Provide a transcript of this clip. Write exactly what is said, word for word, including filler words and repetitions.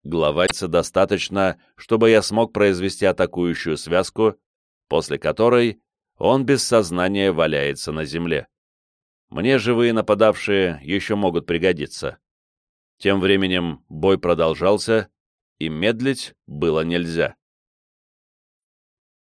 Главайца достаточно, чтобы я смог произвести атакующую связку, после которой он без сознания валяется на земле. Мне живые нападавшие еще могут пригодиться. Тем временем бой продолжался, и медлить было нельзя.